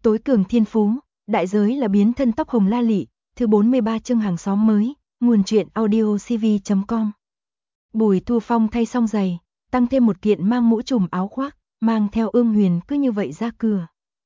Tối cường thiên phú, đại giới là biến thân tóc hồng la lị, thứ 43 chương hàng xóm mới, nguồn truyện audiocv.com. Bùi Thu Phong thay xong giày, tăng thêm một kiện mang mũ trùm áo khoác, mang theo Ương Huyền cứ như vậy ra cửa.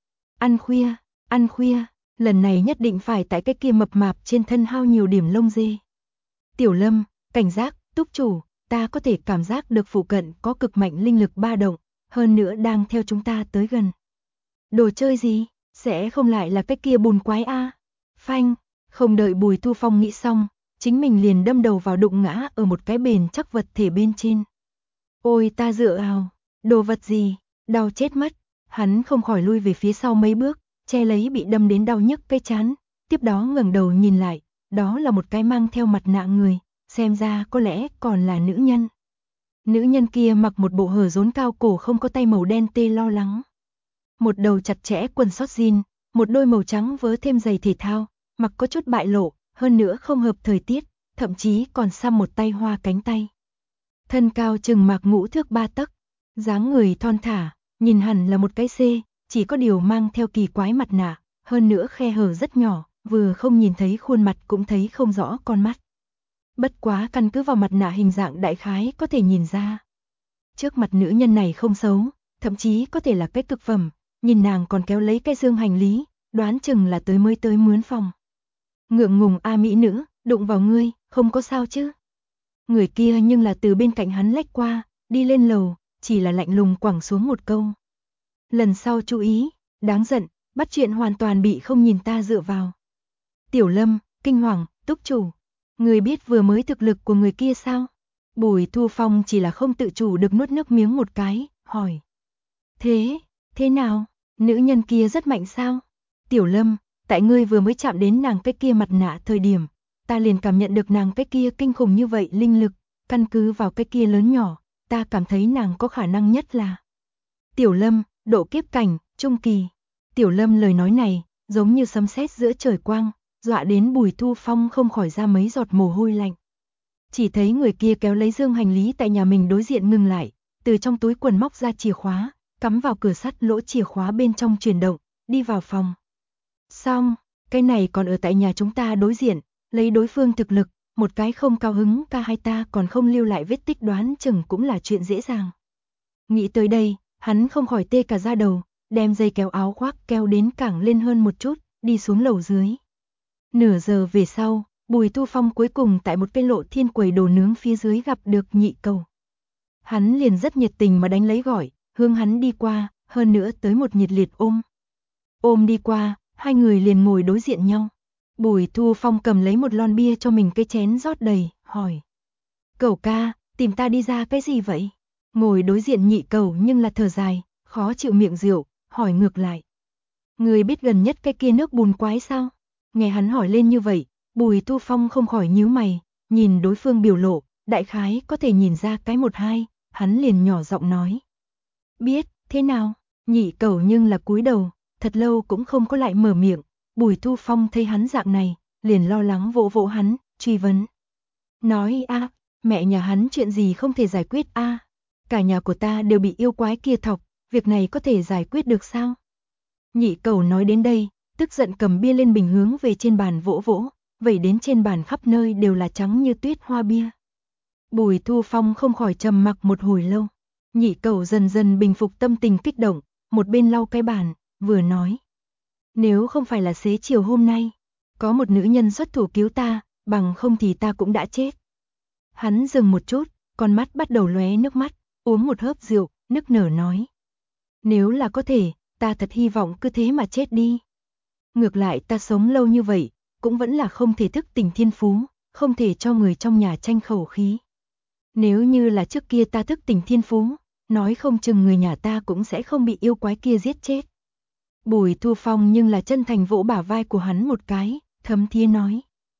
Ăn khuya, lần này nhất định phải tại cái kia mập mạp trên thân hao nhiều điểm lông dê. Tiểu Lâm, cảnh giác, túc chủ, ta có thể cảm giác được phụ cận có cực mạnh linh lực ba động, hơn nữa đang theo chúng ta tới gần. Đồ chơi gì? Sẽ không lại là cái kia bùn quái a? Phanh, không đợi Bùi Thu Phong nghĩ xong, chính mình liền đâm đầu vào đụng ngã ở một cái bền chắc vật thể bên trên. Ôi ta dựa ào, đồ vật gì, đau chết mất, hắn không khỏi lui về phía sau mấy bước, che lấy bị đâm đến đau nhức cái trán, tiếp đó ngẩng đầu nhìn lại, đó là một cái mang theo mặt nạ người, xem ra có lẽ còn là nữ nhân. Nữ nhân kia mặc một bộ hở rốn cao cổ không có tay màu đen tê lo lắng. Một đầu chặt chẽ quần sót jean, một đôi màu trắng vớ thêm giày thể thao, mặc có chút bại lộ, hơn nữa không hợp thời tiết, thậm chí còn xăm một tay hoa cánh tay. Thân cao chừng mạc ngũ thước 3 tấc, dáng người thon thả, nhìn hẳn là một cái C, chỉ có điều mang theo kỳ quái mặt nạ, hơn nữa khe hở rất nhỏ, vừa không nhìn thấy khuôn mặt cũng thấy không rõ con mắt. Bất quá căn cứ vào mặt nạ hình dạng đại khái có thể nhìn ra. Trước mặt nữ nhân này không xấu, thậm chí có thể là cái cực phẩm, nhìn nàng còn kéo lấy cái dương hành lý, đoán chừng là mới tới mướn phòng. Ngượng ngùng a mỹ nữ, đụng vào ngươi, không có sao chứ? Người kia nhưng là từ bên cạnh hắn lách qua, đi lên lầu, chỉ là lạnh lùng quẳng xuống một câu. Lần sau chú ý, đáng giận, bắt chuyện hoàn toàn bị không nhìn ta dựa vào. Tiểu Lâm, kinh hoàng, túc chủ. Người biết vừa mới thực lực của người kia sao? Bùi Thu Phong chỉ là không tự chủ được nuốt nước miếng một cái, hỏi. Thế nào? Nữ nhân kia rất mạnh sao? Tiểu Lâm, tại ngươi vừa mới chạm đến nàng cái kia mặt nạ thời điểm, ta liền cảm nhận được nàng cái kia kinh khủng như vậy linh lực, căn cứ vào cái kia lớn nhỏ, ta cảm thấy nàng có khả năng nhất là. Tiểu Lâm, độ kiếp cảnh, trung kỳ. Tiểu Lâm lời nói này, giống như sấm sét giữa trời quang, dọa đến Bùi Thu Phong không khỏi ra mấy giọt mồ hôi lạnh. Chỉ thấy người kia kéo lấy dương hành lý tại nhà mình đối diện ngừng lại, từ trong túi quần móc ra chìa khóa, cắm vào cửa sắt lỗ chìa khóa bên trong chuyển động, đi vào phòng. Xong, cái này còn ở tại nhà chúng ta đối diện, lấy đối phương thực lực, một cái không cao hứng ca hai ta còn không lưu lại vết tích đoán chừng cũng là chuyện dễ dàng. Nghĩ tới đây, hắn không khỏi tê cả da đầu, đem dây kéo áo khoác kéo đến cẳng lên hơn một chút, đi xuống lầu dưới. Nửa giờ về sau, Bùi Thu Phong cuối cùng tại một cái lộ thiên quầy đồ nướng phía dưới gặp được Nhị Cầu. Hắn liền rất nhiệt tình mà đánh lấy gọi, hướng hắn đi qua, hơn nữa tới một nhiệt liệt ôm. Ôm đi qua, hai người liền ngồi đối diện nhau. Bùi Thu Phong cầm lấy một lon bia cho mình cái chén rót đầy, hỏi. Cẩu ca, tìm ta đi ra cái gì vậy? Ngồi đối diện Nhị Cầu nhưng là thở dài, khó chịu miệng rượu, hỏi ngược lại. Người biết gần nhất cái kia nước bùn quái sao? Nghe hắn hỏi lên như vậy, Bùi Thu Phong không khỏi nhíu mày, nhìn đối phương biểu lộ, đại khái có thể nhìn ra cái một hai, hắn liền nhỏ giọng nói. Biết, thế nào? Nhị Cầu nhưng là cúi đầu, thật lâu cũng không có lại mở miệng. Bùi Thu Phong thấy hắn dạng này, liền lo lắng vỗ vỗ hắn, truy vấn. Nói a, mẹ nhà hắn chuyện gì không thể giải quyết a? Cả nhà của ta đều bị yêu quái kia thọc, việc này có thể giải quyết được sao? Nhị Cầu nói đến đây, tức giận cầm bia lên bình hướng về trên bàn vỗ vỗ, vẩy đến trên bàn khắp nơi đều là trắng như tuyết hoa bia. Bùi Thu Phong không khỏi trầm mặc một hồi lâu. Nhị Cầu dần dần bình phục tâm tình kích động, một bên lau cái bàn, vừa nói. Nếu không phải là xế chiều hôm nay, có một nữ nhân xuất thủ cứu ta, bằng không thì ta cũng đã chết. Hắn dừng một chút, con mắt bắt đầu lóe nước mắt, uống một hớp rượu, nức nở nói. Nếu là có thể, ta thật hy vọng cứ thế mà chết đi. Ngược lại ta sống lâu như vậy, cũng vẫn là không thể thức tỉnh thiên phú, không thể cho người trong nhà tranh khẩu khí. Nếu như là trước kia ta thức tỉnh thiên phú, nói không chừng người nhà ta cũng sẽ không bị yêu quái kia giết chết. Bùi Thu Phong nhưng là chân thành vỗ bả vai của hắn một cái, thấm thía nói.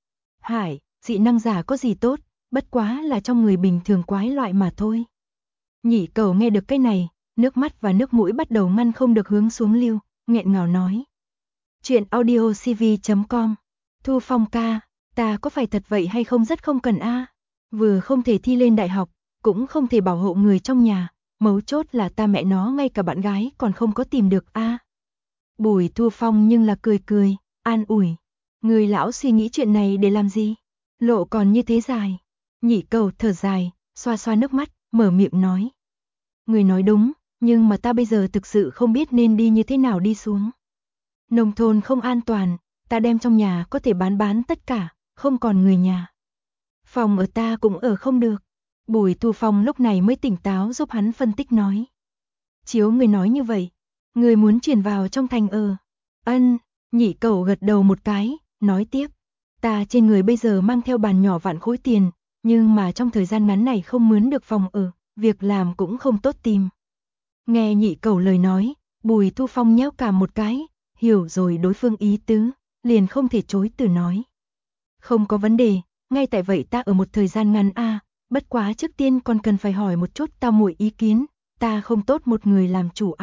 Hải, dị năng giả có gì tốt, bất quá là trong người bình thường quái loại mà thôi. Nhị Cầu nghe được cái này, nước mắt và nước mũi bắt đầu ngăn không được hướng xuống lưu, nghẹn ngào nói. Chuyện audiocv.com. Thu Phong ca, ta có phải thật vậy hay không rất không cần a? Vừa không thể thi lên đại học, cũng không thể bảo hộ người trong nhà, mấu chốt là ta mẹ nó ngay cả bạn gái còn không có tìm được a. Bùi Thu Phong nhưng là cười cười, an ủi. Người lão suy nghĩ chuyện này để làm gì? Lộ còn như thế dài. Nhị Cầu thở dài, xoa xoa nước mắt, mở miệng nói. Người nói đúng, nhưng mà ta bây giờ thực sự không biết nên đi như thế nào đi xuống. Nông thôn không an toàn, ta đem trong nhà có thể bán tất cả, không còn người nhà. Phòng ở ta cũng ở không được. Bùi Thu Phong lúc này mới tỉnh táo giúp hắn phân tích nói. Chiếu người nói như vậy, người muốn chuyển vào trong thành ở. Ân, Nhị Cầu gật đầu một cái, nói tiếp. Ta trên người bây giờ mang theo bàn nhỏ vạn khối tiền, nhưng mà trong thời gian ngắn này không mướn được phòng ở, việc làm cũng không tốt tìm. Nghe Nhị Cầu lời nói, Bùi Thu Phong nhéo cả một cái, hiểu rồi đối phương ý tứ, liền không thể chối từ nói. Không có vấn đề, ngay tại vậy ta ở một thời gian ngắn bất quá trước tiên còn cần phải hỏi một chút tao muội ý kiến, ta không tốt một người làm chủ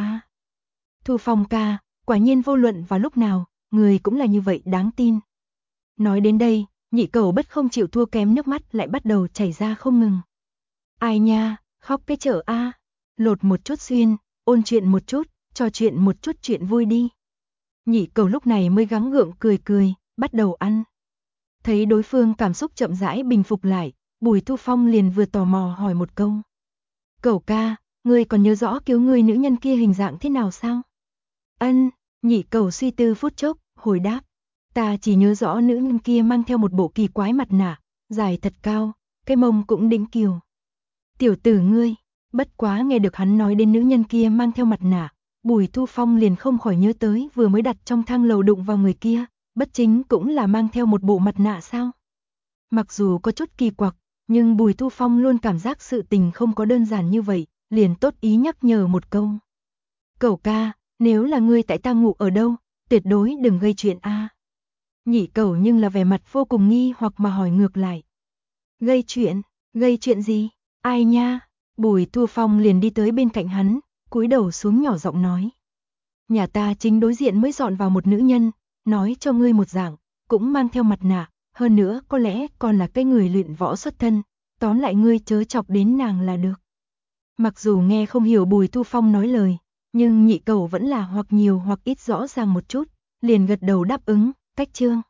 Thu Phong ca, quả nhiên vô luận vào lúc nào, người cũng là như vậy đáng tin. Nói đến đây, Nhị Cầu bất không chịu thua kém, nước mắt lại bắt đầu chảy ra không ngừng. Ai nha, khóc cái chợ lột một chút xuyên, ôn chuyện một chút, trò chuyện một chút chuyện vui đi. Nhị Cầu lúc này mới gắng gượng cười cười, bắt đầu ăn. Thấy đối phương cảm xúc chậm rãi bình phục lại, Bùi Thu Phong liền vừa tò mò hỏi một câu. Cầu ca, ngươi còn nhớ rõ cứu ngươi nữ nhân kia hình dạng thế nào sao? Ân, Nhị Cầu suy tư phút chốc, hồi đáp. Ta chỉ nhớ rõ nữ nhân kia mang theo một bộ kỳ quái mặt nạ, dài thật cao, cái mông cũng đĩnh kiều. Tiểu tử ngươi, bất quá nghe được hắn nói đến nữ nhân kia mang theo mặt nạ, Bùi Thu Phong liền không khỏi nhớ tới vừa mới đặt trong thang lầu đụng vào người kia, bất chính cũng là mang theo một bộ mặt nạ sao? Mặc dù có chút kỳ quặc, nhưng Bùi Thu Phong luôn cảm giác sự tình không có đơn giản như vậy, liền tốt ý nhắc nhở một câu. Cầu ca, nếu là ngươi tại ta ngủ ở đâu, tuyệt đối đừng gây chuyện Nhị Cầu nhưng là vẻ mặt vô cùng nghi hoặc mà hỏi ngược lại. Gây chuyện gì? Ai nha? Bùi Thu Phong liền đi tới bên cạnh hắn, cúi đầu xuống nhỏ giọng nói. Nhà ta chính đối diện mới dọn vào một nữ nhân, nói cho ngươi một dạng, cũng mang theo mặt nạ, hơn nữa có lẽ còn là cái người luyện võ xuất thân, tóm lại ngươi chớ chọc đến nàng là được. Mặc dù nghe không hiểu Bùi Thu Phong nói lời, nhưng Nhị Cầu vẫn là hoặc nhiều hoặc ít rõ ràng một chút, liền gật đầu đáp ứng, cách chương.